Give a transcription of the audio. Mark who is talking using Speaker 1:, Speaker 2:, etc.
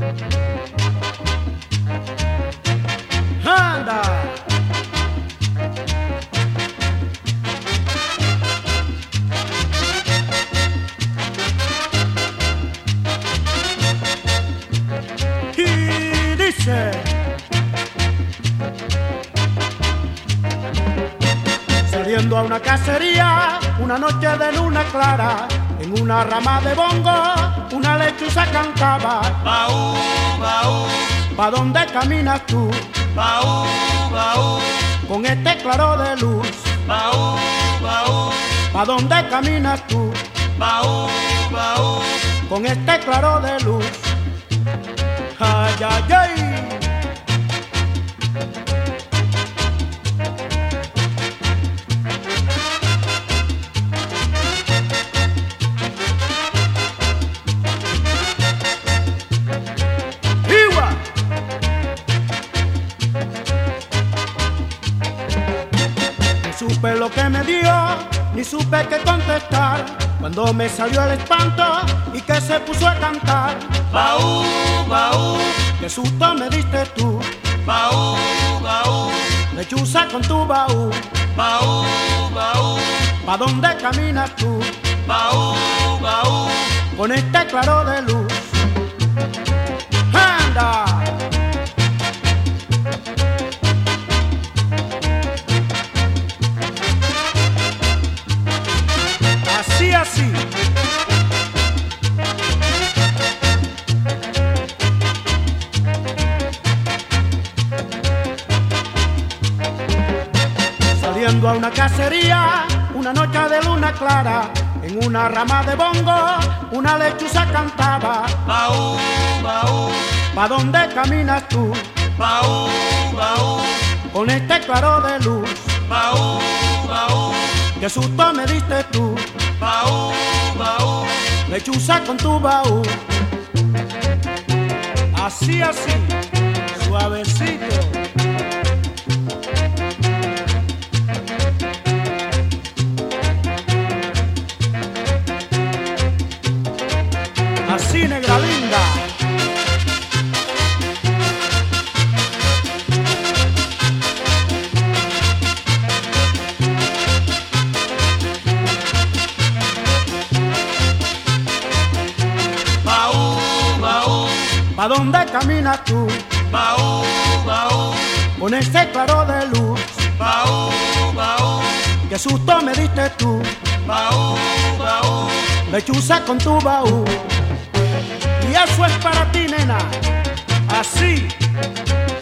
Speaker 1: anda. Y dice: saliendo a una cacería, una noche de luna clara, en una rama de bongo, una lechuza cantaba.
Speaker 2: Baú, baú,
Speaker 1: ¿Pa dónde caminas tú?
Speaker 2: baú, baú,
Speaker 1: Con este claro de luz.
Speaker 2: baú, baú,
Speaker 1: ¿Pa dónde caminas tú?
Speaker 2: baú, baú.
Speaker 1: Con este claro de luz. Ay, ay, ay. ¡Iwa! No supe lo que me dio, ni supe qué contestar, cuando me salió el espanto y que se puso a cantar.
Speaker 2: Baú, baú,
Speaker 1: Qué susto me diste tú,
Speaker 2: baú, baú,
Speaker 1: lechuza con tu baúl.
Speaker 2: baú, baú,
Speaker 1: ¿Pa dónde caminas tú?
Speaker 2: baú, baú.
Speaker 1: Con este claro de luz. ¡Anda! Así, así. Saliendo a una cacería, una noche de luna clara, en una rama de bongo, una lechuza cantaba.
Speaker 2: Baú, baú,
Speaker 1: ¿Pa dónde caminas tú?
Speaker 2: baú, baú,
Speaker 1: Con este claro de luz.
Speaker 2: baú, baú,
Speaker 1: Qué susto me diste tú,
Speaker 2: baú, baú.
Speaker 1: lechuza con tu baúl. Así, así, suavecito. Así, negra linda.
Speaker 2: Baú, baú,
Speaker 1: ¿Pa dónde caminas tú?
Speaker 2: baú, baú,
Speaker 1: Con este claro de luz.
Speaker 2: baú, baú,
Speaker 1: Qué susto me diste tú,
Speaker 2: baú, baú.
Speaker 1: lechuza con tu baúl. Y eso es para ti, nena. Así.